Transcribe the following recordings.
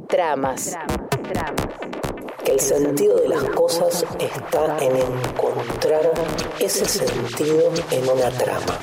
Tramas. Que el sentido de las cosas está en encontrar ese sentido en una trama.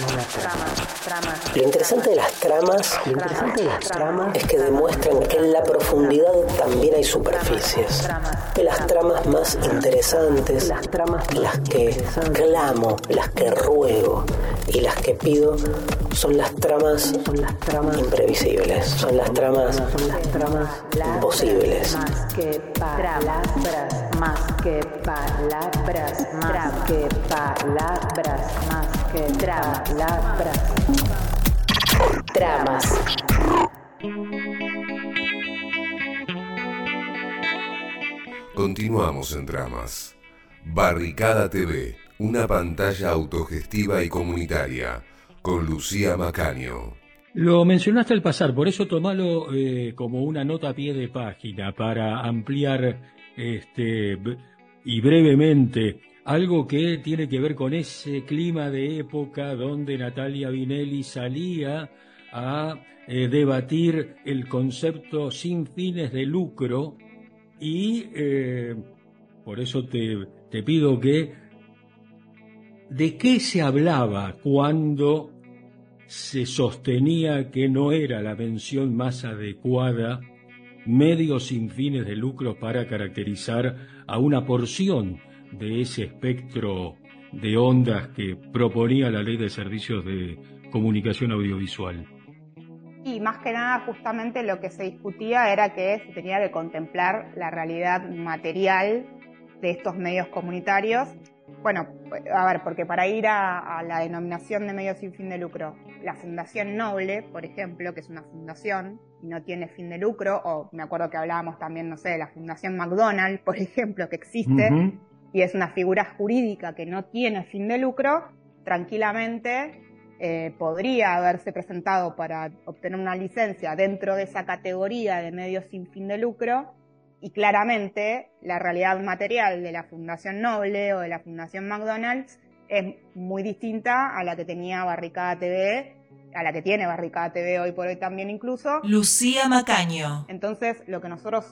Lo interesante de las tramas es que demuestran que en la profundidad también hay superficies. Que las tramas más interesantes, las que clamo, las que ruego y las que pido son las tramas imprevisibles, son las tramas imposibles. Más que palabras, más que palabras, más que palabras, más que palabras. Tramas. Continuamos en Tramas. Barricada TV, una pantalla autogestiva y comunitaria, con Lucía Macaño. Lo mencionaste al pasar, por eso tomalo como una nota a pie de página para ampliar y brevemente algo que tiene que ver con ese clima de época donde Natalia Vinelli salía a debatir el concepto sin fines de lucro y por eso te pido que ¿de qué se hablaba cuando se sostenía que no era la mención más adecuada medios sin fines de lucro para caracterizar a una porción de ese espectro de ondas que proponía la Ley de Servicios de Comunicación Audiovisual? Y más que nada, justamente lo que se discutía era que se tenía que contemplar la realidad material de estos medios comunitarios. Bueno, a ver, porque para ir a la denominación de medios sin fin de lucro, la Fundación Noble, por ejemplo, que es una fundación y no tiene fin de lucro, o me acuerdo que hablábamos también, no sé, de la Fundación McDonald's, por ejemplo, que existe, y es una figura jurídica que no tiene fin de lucro, tranquilamente podría haberse presentado para obtener una licencia dentro de esa categoría de medios sin fin de lucro. Y claramente la realidad material de la Fundación Noble o de la Fundación McDonald's es muy distinta a la que tenía Barricada TV, a la que tiene Barricada TV hoy por hoy también incluso. Lucía Macaño. Entonces lo que nosotros,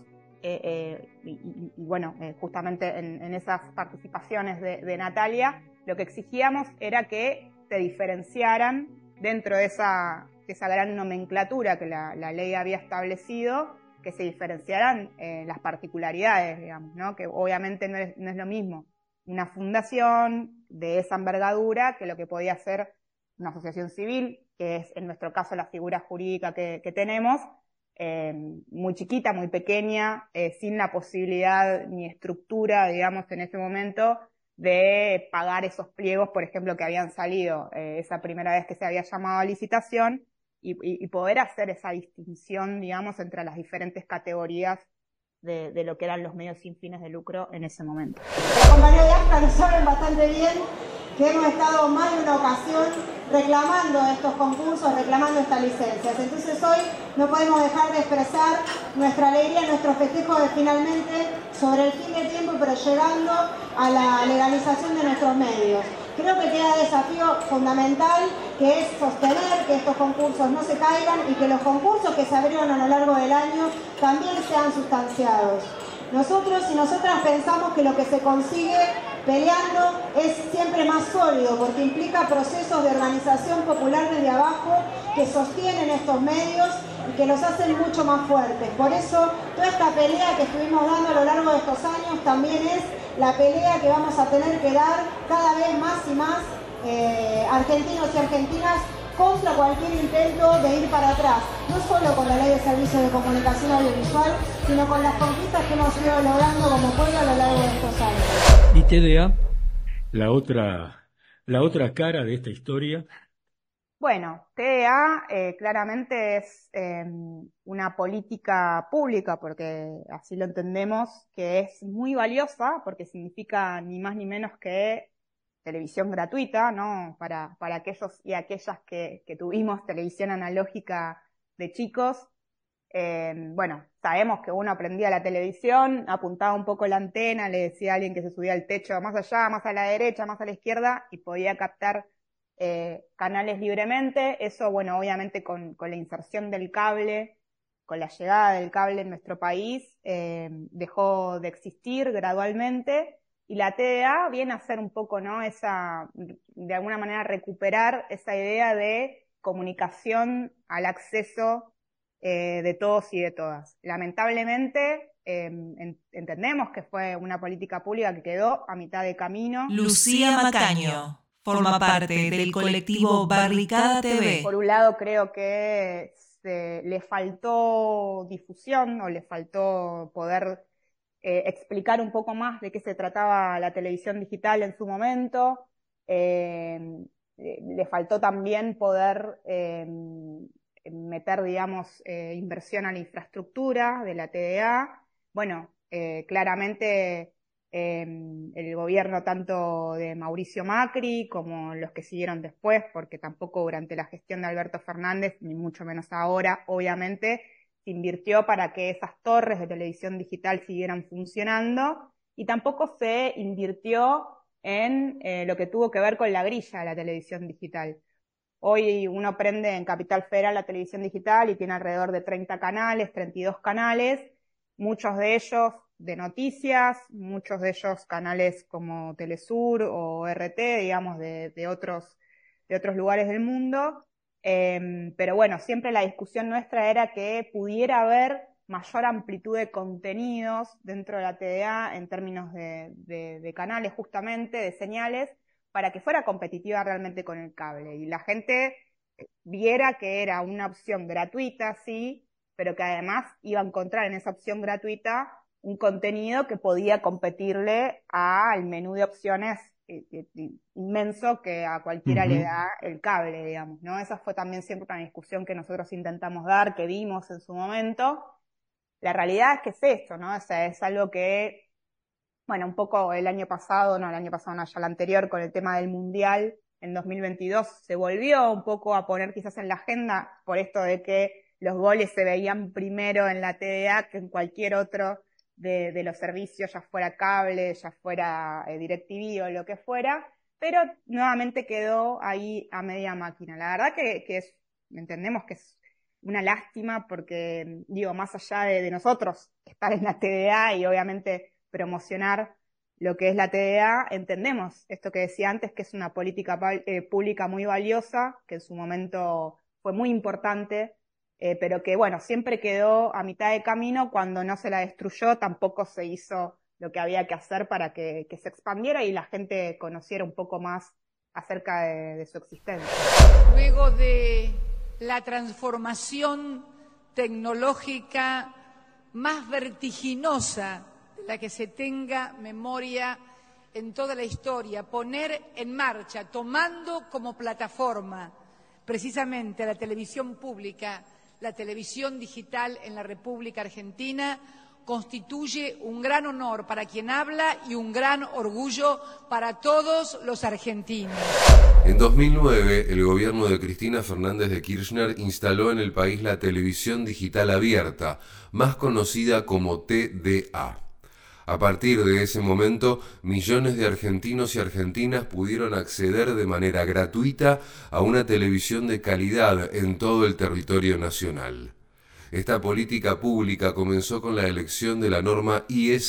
justamente en esas participaciones de Natalia, lo que exigíamos era que se diferenciaran dentro de esa gran nomenclatura que la ley había establecido, que se diferenciaran las particularidades, digamos, ¿no? Que obviamente no es lo mismo una fundación de esa envergadura que lo que podía ser una asociación civil, que es en nuestro caso la figura jurídica que tenemos, muy chiquita, muy pequeña, sin la posibilidad ni estructura, digamos, en ese momento de pagar esos pliegos, por ejemplo, que habían salido esa primera vez que se había llamado a licitación, y poder hacer esa distinción, digamos, entre las diferentes categorías de lo que eran los medios sin fines de lucro en ese momento. Los compañeros de ACTA lo saben bastante bien que hemos estado más de una ocasión reclamando estos concursos, reclamando estas licencias. Entonces hoy no podemos dejar de expresar nuestra alegría, nuestro festejo de finalmente, sobre el fin de tiempo, pero llegando a la legalización de nuestros medios. Creo que queda desafío fundamental, que es sostener que estos concursos no se caigan y que los concursos que se abrieron a lo largo del año también sean sustanciados. Nosotros y nosotras pensamos que lo que se consigue peleando es siempre más sólido, porque implica procesos de organización popular desde abajo que sostienen estos medios y que los hacen mucho más fuertes. Por eso, toda esta pelea que estuvimos dando a lo largo de estos años también es la pelea que vamos a tener que dar cada vez más y más argentinos y argentinas contra cualquier intento de ir para atrás, no solo con la Ley de Servicios de Comunicación Audiovisual, sino con las conquistas que hemos ido logrando como pueblo a lo largo de estos años. ¿Y TDA? La otra cara de esta historia. Bueno, TDA claramente es una política pública, porque así lo entendemos, que es muy valiosa, porque significa ni más ni menos que televisión gratuita, ¿no? Para aquellos y aquellas que tuvimos televisión analógica de chicos. Bueno, sabemos que uno prendía la televisión, apuntaba un poco la antena, le decía a alguien que se subía al techo más allá, más a la derecha, más a la izquierda, y podía captar canales libremente. Eso, bueno, obviamente con la inserción del cable con la llegada del cable en nuestro país, dejó de existir gradualmente, y la TDA viene a hacer un poco, ¿no? De alguna manera recuperar esa idea de comunicación al acceso de todos y de todas. Lamentablemente, entendemos que fue una política pública que quedó a mitad de camino. Lucía Macaño forma parte del colectivo Barricada TV. Por un lado, creo que le faltó difusión, o le faltó poder explicar un poco más de qué se trataba la televisión digital en su momento. Le faltó también poder meter, digamos, inversión a la infraestructura de la TDA. Bueno, claramente el gobierno tanto de Mauricio Macri como los que siguieron después, porque tampoco durante la gestión de Alberto Fernández, ni mucho menos ahora, obviamente, se invirtió para que esas torres de televisión digital siguieran funcionando, y tampoco se invirtió en lo que tuvo que ver con la grilla de la televisión digital. Hoy uno prende en Capital Federal la televisión digital y tiene alrededor de 30 canales, 32 canales, muchos de ellos de noticias, muchos de ellos canales como Telesur o RT, digamos, de otros lugares del mundo. Pero bueno, siempre la discusión nuestra era que pudiera haber mayor amplitud de contenidos dentro de la TDA en términos de canales, justamente, de señales, para que fuera competitiva realmente con el cable. Y la gente viera que era una opción gratuita, sí, pero que además iba a encontrar en esa opción gratuita un contenido que podía competirle al menú de opciones inmenso que a cualquiera le da el cable, digamos, ¿no? Esa fue también siempre una discusión que nosotros intentamos dar, que dimos en su momento. La realidad es que es esto, ¿no? O sea, es algo que, bueno, un poco el año pasado, no, ya el anterior, con el tema del Mundial, en 2022, se volvió un poco a poner quizás en la agenda por esto de que los goles se veían primero en la TDA que en cualquier otro de los servicios, ya fuera cable, ya fuera DirecTV o lo que fuera, pero nuevamente quedó ahí a media máquina. La verdad que entendemos que es una lástima porque, digo, más allá de nosotros estar en la TDA y obviamente promocionar lo que es la TDA, entendemos esto que decía antes, que es una política pública muy valiosa, que en su momento fue muy importante, pero que, bueno, siempre quedó a mitad de camino. Cuando no se la destruyó, tampoco se hizo lo que había que hacer para que se expandiera y la gente conociera un poco más acerca de su existencia. Luego de la transformación tecnológica más vertiginosa de la que se tenga memoria en toda la historia, poner en marcha, tomando como plataforma precisamente la televisión pública, la televisión digital en la República Argentina, constituye un gran honor para quien habla y un gran orgullo para todos los argentinos. En 2009, el gobierno de Cristina Fernández de Kirchner instaló en el país la televisión digital abierta, más conocida como TDA. A partir de ese momento, millones de argentinos y argentinas pudieron acceder de manera gratuita a una televisión de calidad en todo el territorio nacional. Esta política pública comenzó con la elección de la norma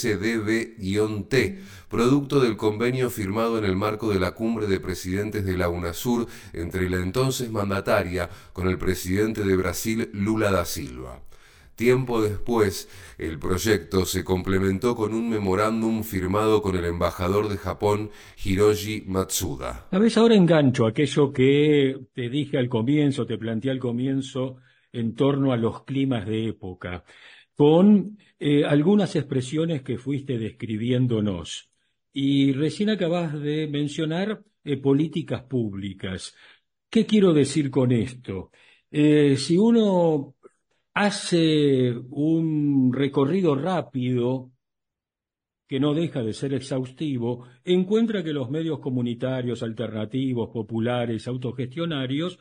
ISDB-T, producto del convenio firmado en el marco de la cumbre de presidentes de la UNASUR entre la entonces mandataria con el presidente de Brasil, Lula da Silva. Tiempo después, el proyecto se complementó con un memorándum firmado con el embajador de Japón, Hiroshi Matsuda. A veces ahora engancho aquello que te dije al comienzo, te planteé al comienzo en torno a los climas de época, con algunas expresiones que fuiste describiéndonos. Y recién acabas de mencionar políticas públicas. ¿Qué quiero decir con esto? Si uno hace un recorrido rápido, que no deja de ser exhaustivo, encuentra que los medios comunitarios, alternativos, populares, autogestionarios,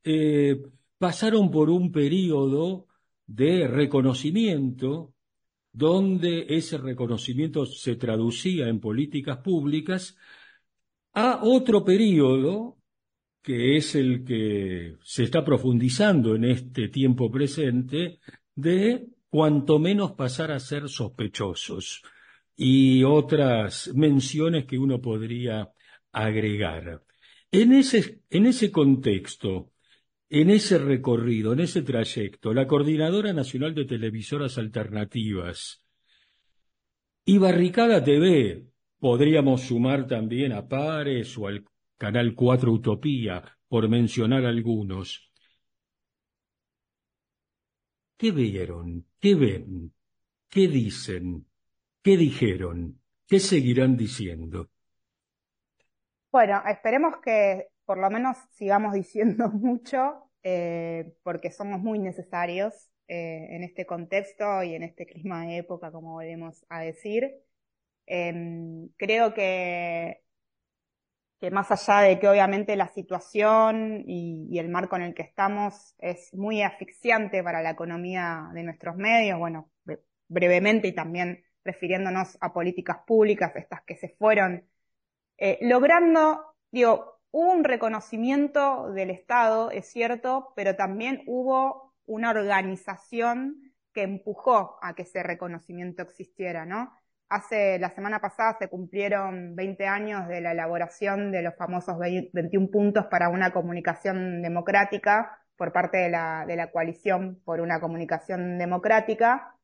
pasaron por un periodo de reconocimiento, donde ese reconocimiento se traducía en políticas públicas, a otro periodo, que es el que se está profundizando en este tiempo presente, de cuanto menos pasar a ser sospechosos y otras menciones que uno podría agregar. En ese contexto, en ese recorrido, en ese trayecto, la Coordinadora Nacional de Televisoras Alternativas y Barricada TV, podríamos sumar también a Pares o al Canal 4 Utopía, por mencionar algunos. ¿Qué vieron? ¿Qué ven? ¿Qué dicen? ¿Qué dijeron? ¿Qué seguirán diciendo? Bueno, esperemos que por lo menos sigamos diciendo mucho, porque somos muy necesarios en este contexto y en este clima de época, como volvemos a decir. Creo que más allá de que obviamente la situación y el marco en el que estamos es muy asfixiante para la economía de nuestros medios, bueno, brevemente y también refiriéndonos a políticas públicas, estas que se fueron logrando, digo, hubo un reconocimiento del Estado, es cierto, pero también hubo una organización que empujó a que ese reconocimiento existiera, ¿no? La semana pasada se cumplieron 20 años de la elaboración de los famosos 21 puntos para una comunicación democrática por parte de la coalición por una comunicación democrática.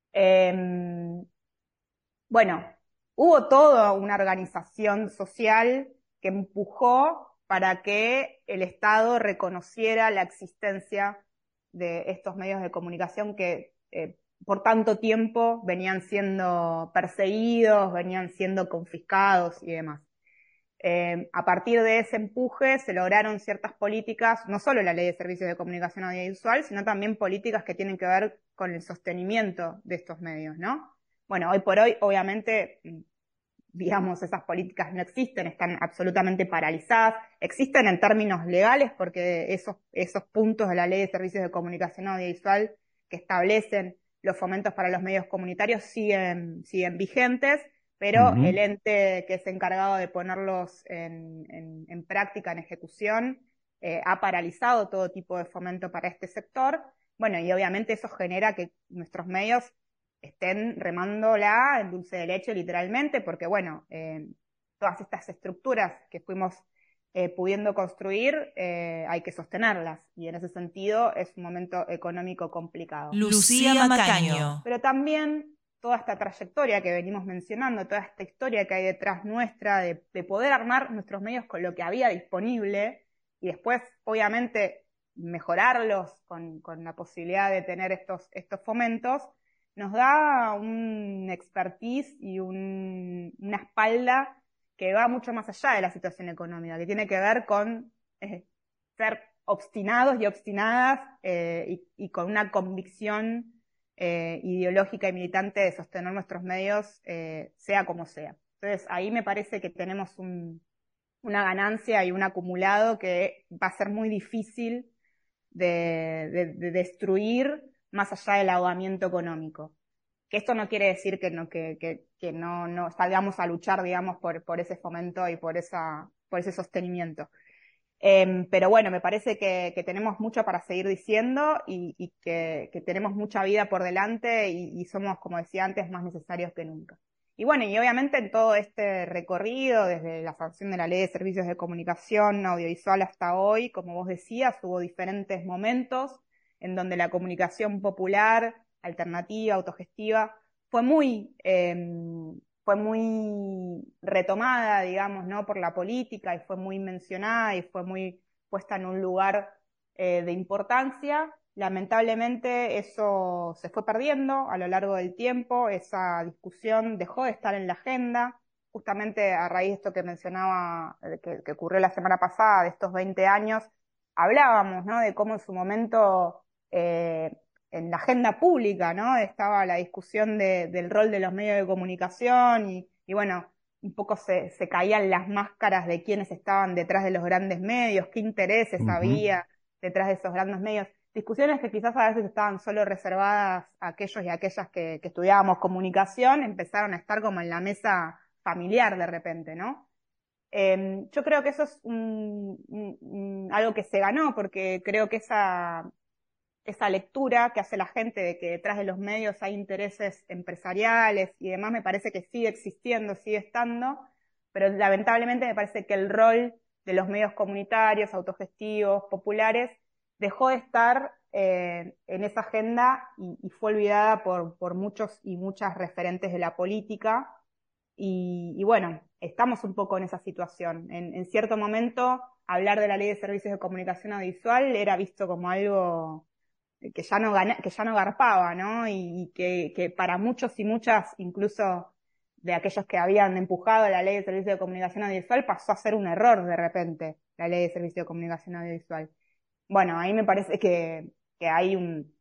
Bueno, hubo toda una organización social que empujó para que el Estado reconociera la existencia de estos medios de comunicación que por tanto tiempo venían siendo perseguidos, venían siendo confiscados y demás. A partir de ese empuje se lograron ciertas políticas, no solo la Ley de Servicios de Comunicación Audiovisual, sino también políticas que tienen que ver con el sostenimiento de estos medios, ¿no? Bueno, hoy por hoy, obviamente, digamos, esas políticas no existen, están absolutamente paralizadas. Existen en términos legales porque esos puntos de la Ley de Servicios de Comunicación Audiovisual que establecen los fomentos para los medios comunitarios siguen vigentes, pero el ente que es encargado de ponerlos en práctica, en ejecución, ha paralizado todo tipo de fomento para este sector. Bueno, y obviamente eso genera que nuestros medios estén remándola en dulce de leche literalmente, porque bueno, todas estas estructuras que fuimos pudiendo construir, hay que sostenerlas, y en ese sentido es un momento económico complicado. Lucía Macaño. Pero también toda esta trayectoria que venimos mencionando, toda esta historia que hay detrás nuestra de poder armar nuestros medios con lo que había disponible y después, obviamente, mejorarlos con la posibilidad de tener estos fomentos, nos da un expertise y una espalda que va mucho más allá de la situación económica, que tiene que ver con ser obstinados y obstinadas y con una convicción ideológica y militante de sostener nuestros medios, sea como sea. Entonces ahí me parece que tenemos una ganancia y un acumulado que va a ser muy difícil de destruir más allá del ahogamiento económico. Que esto no quiere decir que no salgamos a luchar, digamos, por ese fomento y por ese sostenimiento. Pero bueno, me parece que tenemos mucho para seguir diciendo y que tenemos mucha vida por delante y somos, como decía antes, más necesarios que nunca. Y bueno, y obviamente en todo este recorrido, desde la sanción de la Ley de Servicios de Comunicación Audiovisual hasta hoy, como vos decías, hubo diferentes momentos en donde la comunicación popular, alternativa, autogestiva, fue muy retomada, digamos, ¿no?, por la política, y fue muy mencionada y fue muy puesta en un lugar de importancia. Lamentablemente eso se fue perdiendo a lo largo del tiempo, esa discusión dejó de estar en la agenda, justamente a raíz de esto que mencionaba, que ocurrió la semana pasada, de estos 20 años, hablábamos, ¿no?, de cómo en su momento en la agenda pública, ¿no?, estaba la discusión del rol de los medios de comunicación y bueno, un poco se caían las máscaras de quiénes estaban detrás de los grandes medios, qué intereses había detrás de esos grandes medios. Discusiones que quizás a veces estaban solo reservadas a aquellos y aquellas que estudiábamos comunicación, empezaron a estar como en la mesa familiar de repente, ¿no? Yo creo que eso es algo que se ganó, porque creo que esa esa lectura que hace la gente de que detrás de los medios hay intereses empresariales y demás, me parece que sigue existiendo, sigue estando, pero lamentablemente me parece que el rol de los medios comunitarios, autogestivos, populares, dejó de estar en esa agenda y fue olvidada por muchos y muchas referentes de la política. Y bueno, estamos un poco en esa situación. En cierto momento, hablar de la Ley de Servicios de Comunicación Audiovisual era visto como algo que ya no garpaba, ¿no? Y que para muchos y muchas, incluso de aquellos que habían empujado la Ley de Servicios de Comunicación Audiovisual, pasó a ser un error de repente, la Ley de Servicios de Comunicación Audiovisual. Bueno, ahí me parece que hay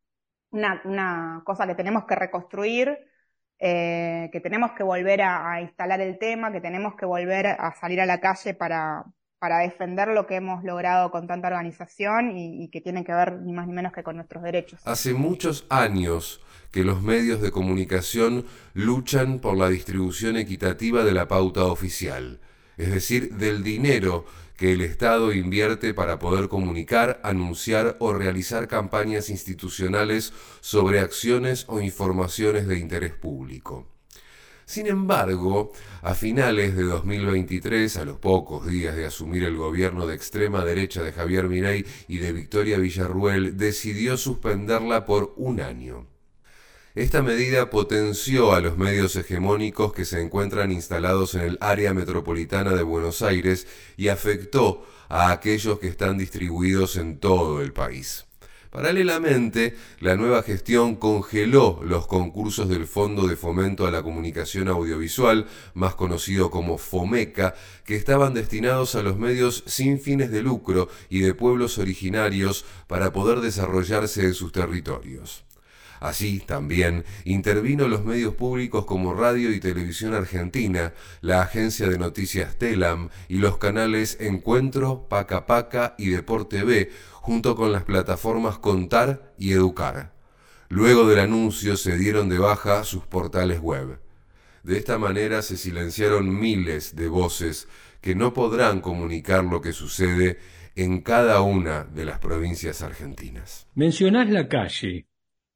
una cosa que tenemos que reconstruir, que tenemos que volver a instalar el tema, que tenemos que volver a salir a la calle para defender lo que hemos logrado con tanta organización y que tiene que ver ni más ni menos que con nuestros derechos. Hace muchos años que los medios de comunicación luchan por la distribución equitativa de la pauta oficial, es decir, del dinero que el Estado invierte para poder comunicar, anunciar o realizar campañas institucionales sobre acciones o informaciones de interés público. Sin embargo, a finales de 2023, a los pocos días de asumir el gobierno de extrema derecha de Javier Milei y de Victoria Villarruel, decidió suspenderla por un año. Esta medida potenció a los medios hegemónicos que se encuentran instalados en el área metropolitana de Buenos Aires y afectó a aquellos que están distribuidos en todo el país. Paralelamente, la nueva gestión congeló los concursos del Fondo de Fomento a la Comunicación Audiovisual, más conocido como FOMECA, que estaban destinados a los medios sin fines de lucro y de pueblos originarios para poder desarrollarse en sus territorios. Así, también, intervino los medios públicos como Radio y Televisión Argentina, la agencia de noticias Telam y los canales Encuentro, Paca Paca y Deporte B, junto con las plataformas Contar y Educar. Luego del anuncio se dieron de baja sus portales web. De esta manera se silenciaron miles de voces que no podrán comunicar lo que sucede en cada una de las provincias argentinas. Mencionás la calle.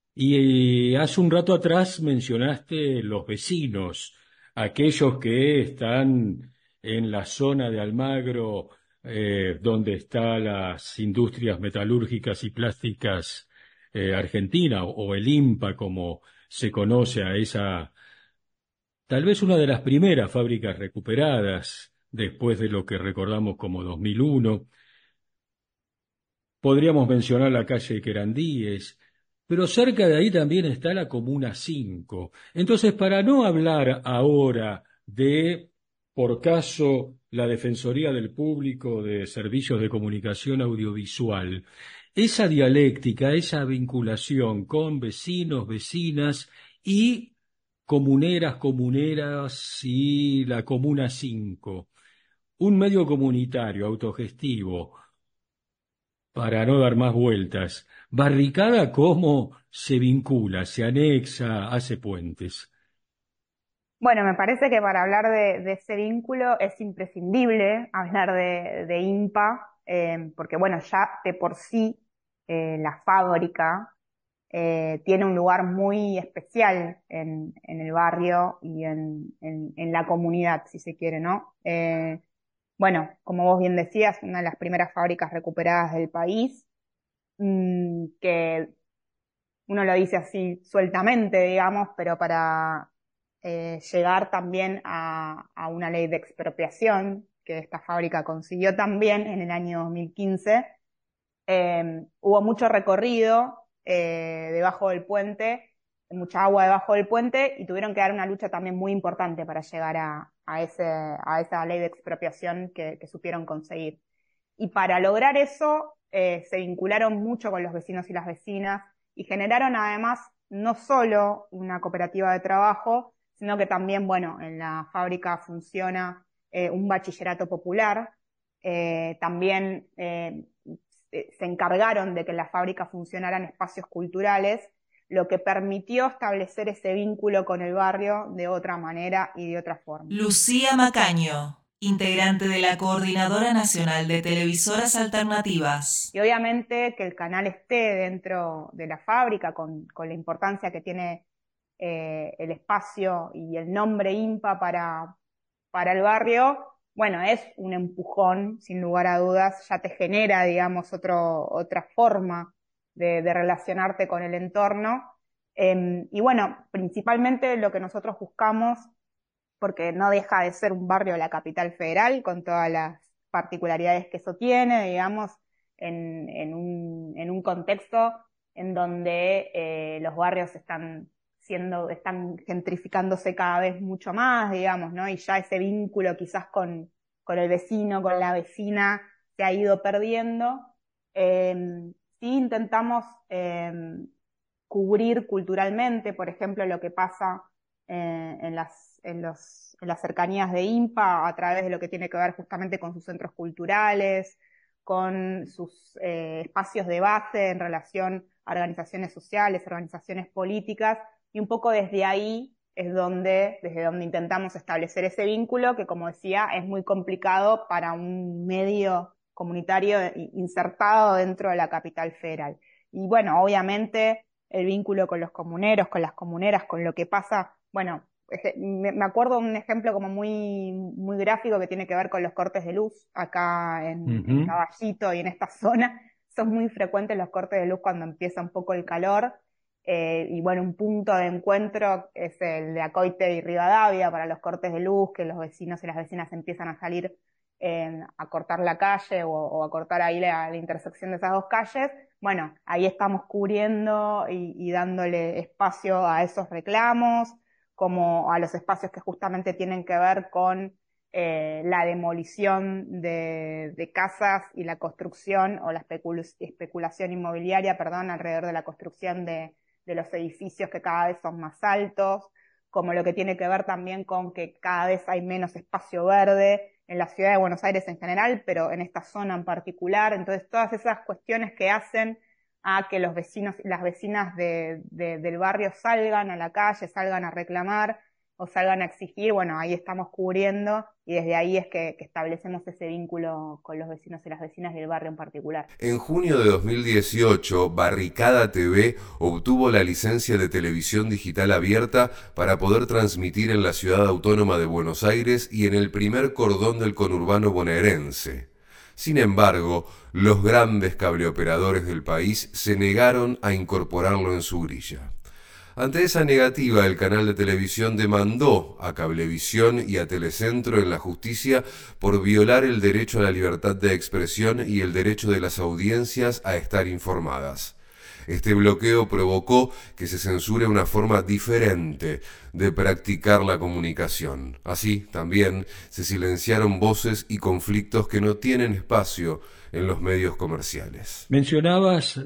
Y hace un rato atrás mencionaste los vecinos, aquellos que están en la zona de Almagro, donde están las industrias metalúrgicas y plásticas Argentina, o el IMPA, como se conoce a esa, tal vez una de las primeras fábricas recuperadas después de lo que recordamos como 2001. Podríamos mencionar la calle Querandíes, pero cerca de ahí también está la Comuna 5. Entonces, para no hablar ahora de, por caso, la Defensoría del Público de Servicios de Comunicación Audiovisual, esa dialéctica, esa vinculación con vecinos, vecinas y comuneras, comuneras y la Comuna 5, un medio comunitario, autogestivo, para no dar más vueltas, Barricada, ¿cómo se vincula, se anexa, hace puentes? Bueno, me parece que para hablar de ese vínculo es imprescindible hablar de IMPA, porque bueno, ya de por sí la fábrica tiene un lugar muy especial en el barrio y en la comunidad, si se quiere, ¿no? Bueno, como vos bien decías, una de las primeras fábricas recuperadas del país, que uno lo dice así sueltamente, digamos, pero para llegar también a una ley de expropiación que esta fábrica consiguió también en el año 2015, hubo mucho recorrido debajo del puente, mucha agua debajo del puente, y tuvieron que dar una lucha también muy importante para llegar a esa ley de expropiación que supieron conseguir. Y para lograr eso se vincularon mucho con los vecinos y las vecinas y generaron además no solo una cooperativa de trabajo, sino que también, bueno, en la fábrica funciona un bachillerato popular. También se encargaron de que en la fábrica funcionaran espacios culturales, lo que permitió establecer ese vínculo con el barrio de otra manera y de otra forma. Lucía Macaño. integrante de la Coordinadora Nacional de Televisoras Alternativas. Y obviamente que el canal esté dentro de la fábrica con la importancia que tiene el espacio y el nombre INPA para el barrio, bueno, es un empujón, sin lugar a dudas, ya te genera, digamos, otra forma de relacionarte con el entorno. Y bueno, principalmente lo que nosotros buscamos, porque no deja de ser un barrio de la capital federal, con todas las particularidades que eso tiene, digamos, en un contexto en donde los barrios están gentrificándose cada vez mucho más, digamos, ¿no? Y ya ese vínculo quizás con el vecino, con la vecina, se ha ido perdiendo. Sí intentamos cubrir culturalmente, por ejemplo, lo que pasa en las cercanías de INPA a través de lo que tiene que ver justamente con sus centros culturales, con sus espacios de base en relación a organizaciones sociales, organizaciones políticas, y un poco desde ahí es desde donde intentamos establecer ese vínculo que, como decía, es muy complicado para un medio comunitario insertado dentro de la capital federal. Y bueno, obviamente el vínculo con los comuneros, con las comuneras, con lo que pasa, bueno, me acuerdo un ejemplo como muy, muy gráfico que tiene que ver con los cortes de luz acá en Caballito y en esta zona. Son muy frecuentes los cortes de luz cuando empieza un poco el calor. Y bueno, un punto de encuentro es el de Acoite y Rivadavia para los cortes de luz, que los vecinos y las vecinas empiezan a salir a cortar la calle o a cortar ahí la intersección de esas dos calles. Bueno, ahí estamos cubriendo y dándole espacio a esos reclamos, como a los espacios que justamente tienen que ver con la demolición de casas y la construcción o la especulación inmobiliaria, perdón, alrededor de la construcción de los edificios que cada vez son más altos, como lo que tiene que ver también con que cada vez hay menos espacio verde en la ciudad de Buenos Aires en general, pero en esta zona en particular. Entonces, todas esas cuestiones que hacen a que los vecinos y las vecinas del barrio salgan a la calle, salgan a reclamar o salgan a exigir, bueno, ahí estamos cubriendo y desde ahí es que establecemos ese vínculo con los vecinos y las vecinas del barrio en particular. En junio de 2018, Barricada TV obtuvo la licencia de televisión digital abierta para poder transmitir en la ciudad autónoma de Buenos Aires y en el primer cordón del conurbano bonaerense. Sin embargo, los grandes cableoperadores del país se negaron a incorporarlo en su grilla. Ante esa negativa, el canal de televisión demandó a Cablevisión y a Telecentro en la justicia por violar el derecho a la libertad de expresión y el derecho de las audiencias a estar informadas. Este bloqueo provocó que se censure una forma diferente de practicar la comunicación. Así, también, se silenciaron voces y conflictos que no tienen espacio en los medios comerciales. Mencionabas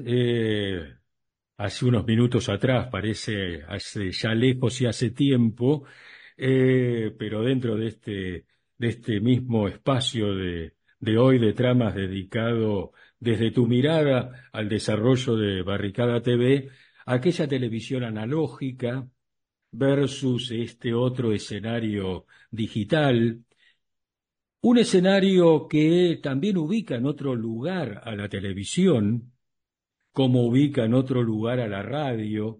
hace unos minutos atrás, parece hace ya lejos y hace tiempo, pero dentro de este mismo espacio de hoy de tramas dedicado desde tu mirada al desarrollo de Barricada TV, aquella televisión analógica versus este otro escenario digital, un escenario que también ubica en otro lugar a la televisión, como ubica en otro lugar a la radio.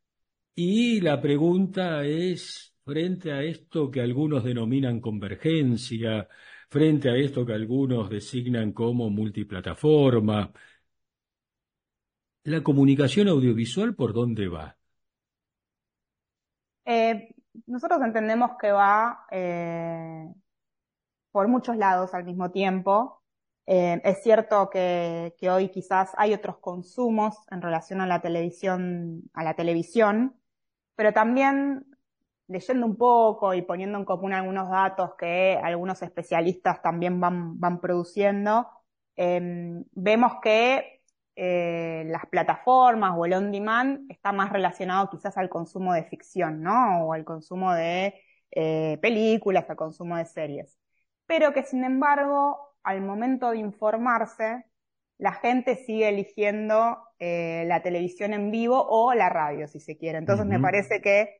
Y la pregunta es, frente a esto que algunos denominan convergencia, frente a esto que algunos designan como multiplataforma, ¿la comunicación audiovisual por dónde va? Nosotros entendemos que va por muchos lados al mismo tiempo. Es cierto que hoy quizás hay otros consumos en relación a la televisión, pero también leyendo un poco y poniendo en común algunos datos que algunos especialistas también van produciendo, vemos que las plataformas o el on demand está más relacionado quizás al consumo de ficción, ¿no? O al consumo de películas, al consumo de series. Pero que sin embargo, al momento de informarse, la gente sigue eligiendo la televisión en vivo o la radio, si se quiere. Entonces me parece que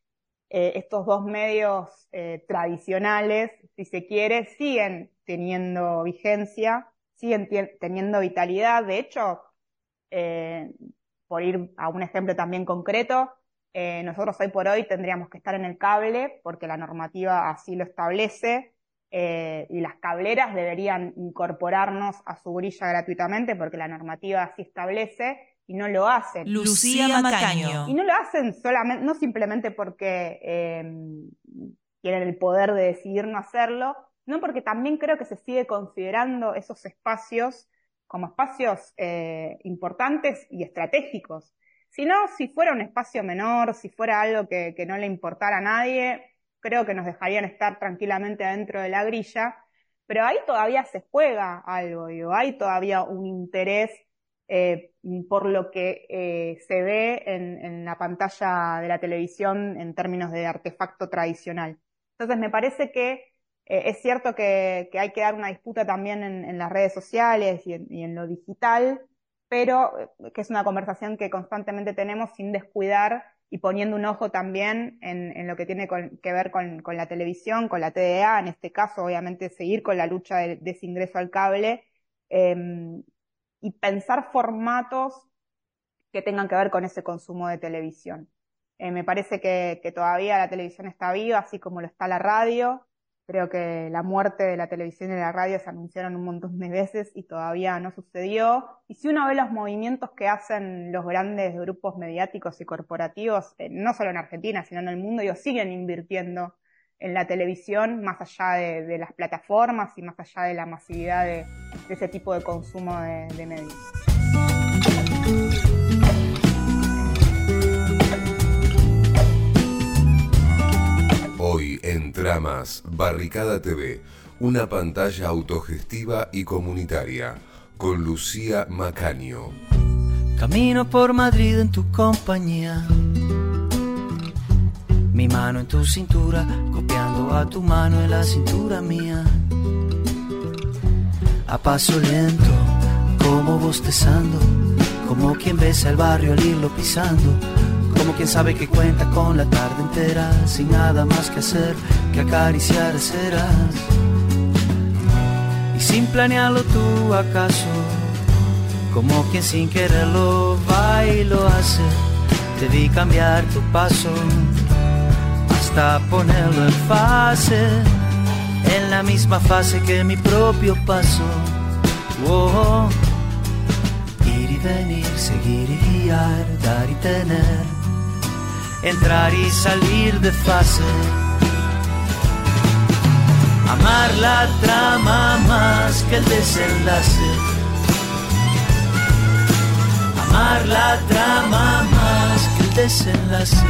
estos dos medios tradicionales, si se quiere, siguen teniendo vigencia, siguen teniendo vitalidad. De hecho, por ir a un ejemplo también concreto, nosotros hoy por hoy tendríamos que estar en el cable porque la normativa así lo establece, y las cableras deberían incorporarnos a su grilla gratuitamente porque la normativa así establece, y no lo hacen. Lucía Macaño. Y no lo hacen solamente, no simplemente porque tienen el poder de decidir no hacerlo, no, porque también creo que se sigue considerando esos espacios como espacios importantes y estratégicos. Si no, si fuera un espacio menor, si fuera algo que no le importara a nadie, creo que nos dejarían estar tranquilamente adentro de la grilla, pero ahí todavía se juega algo, digo, hay todavía un interés por lo que se ve en la pantalla de la televisión en términos de artefacto tradicional. Entonces me parece que es cierto que hay que dar una disputa también en las redes sociales y en lo digital, pero que es una conversación que constantemente tenemos sin descuidar y poniendo un ojo también en lo que tiene que ver con la televisión, con la TDA, en este caso obviamente seguir con la lucha de ese ingreso al cable, y pensar formatos que tengan que ver con ese consumo de televisión. Me parece que todavía la televisión está viva, así como lo está la radio. Creo que la muerte de la televisión y de la radio se anunciaron un montón de veces y todavía no sucedió. Y si uno ve los movimientos que hacen los grandes grupos mediáticos y corporativos, no solo en Argentina, sino en el mundo, ellos siguen invirtiendo en la televisión, más allá de las plataformas y más allá de la masividad de ese tipo de consumo de medios. Hoy en Tramas, Barricada TV, una pantalla autogestiva y comunitaria, con Lucía Macaño. Camino por Madrid en tu compañía, mi mano en tu cintura, copiando a tu mano en la cintura mía. A paso lento, como bostezando, como quien besa el barrio al irlo pisando, como quien sabe que cuenta con la tarde entera, sin nada más que hacer que acariciar aceras. Y sin planearlo tú acaso, como quien sin quererlo va y lo hace, te vi cambiar tu paso hasta ponerlo en fase, en la misma fase que mi propio paso. Oh, ir y venir, seguir y guiar, dar y tener, entrar y salir de fase. Amar la trama más que el desenlace. Amar la trama más que el desenlace.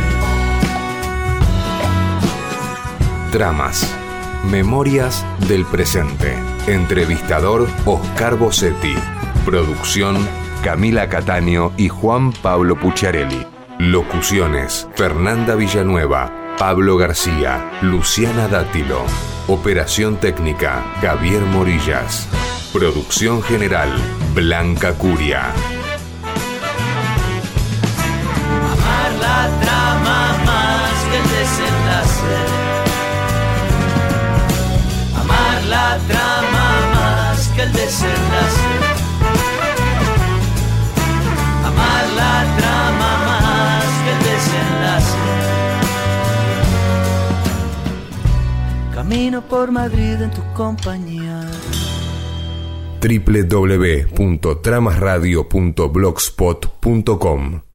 Tramas. Memorias del presente. Entrevistador Oscar Bossetti. Producción Camila Cataño y Juan Pablo Pucciarelli. Locuciones Fernanda Villanueva, Pablo García, Luciana Dátilo. Operación técnica Javier Morillas. Producción general Blanca Curia. Amar la trama más que el desenlace. Amar la trama más que el desenlace. Amar la trama más que el desenlace. Camino por Madrid en tu compañía. www.tramasradio.blogspot.com